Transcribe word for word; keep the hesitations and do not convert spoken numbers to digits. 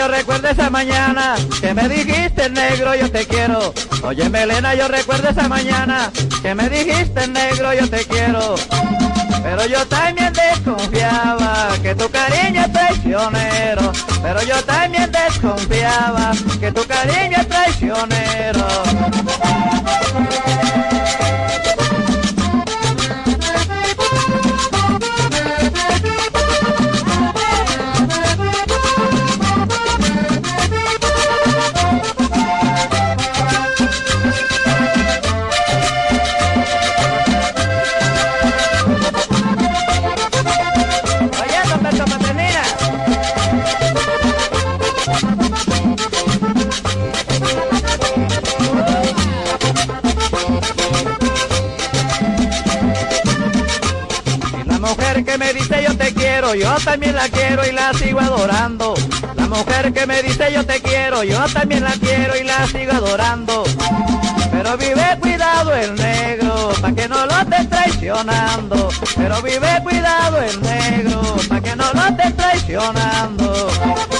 yo recuerdo esa mañana que me dijiste, negro, yo te quiero. Oye, Melena, yo recuerdo esa mañana que me dijiste, negro, yo te quiero. Pero yo también desconfiaba que tu cariño es traicionero. Pero yo también desconfiaba que tu cariño es traicionero. La mujer que me dice yo te quiero, yo también la quiero y la sigo adorando. La mujer que me dice yo te quiero, yo también la quiero y la sigo adorando. Pero vive cuidado el negro, pa' que no lo estés traicionando. Pero vive cuidado el negro, pa' que no lo estés traicionando.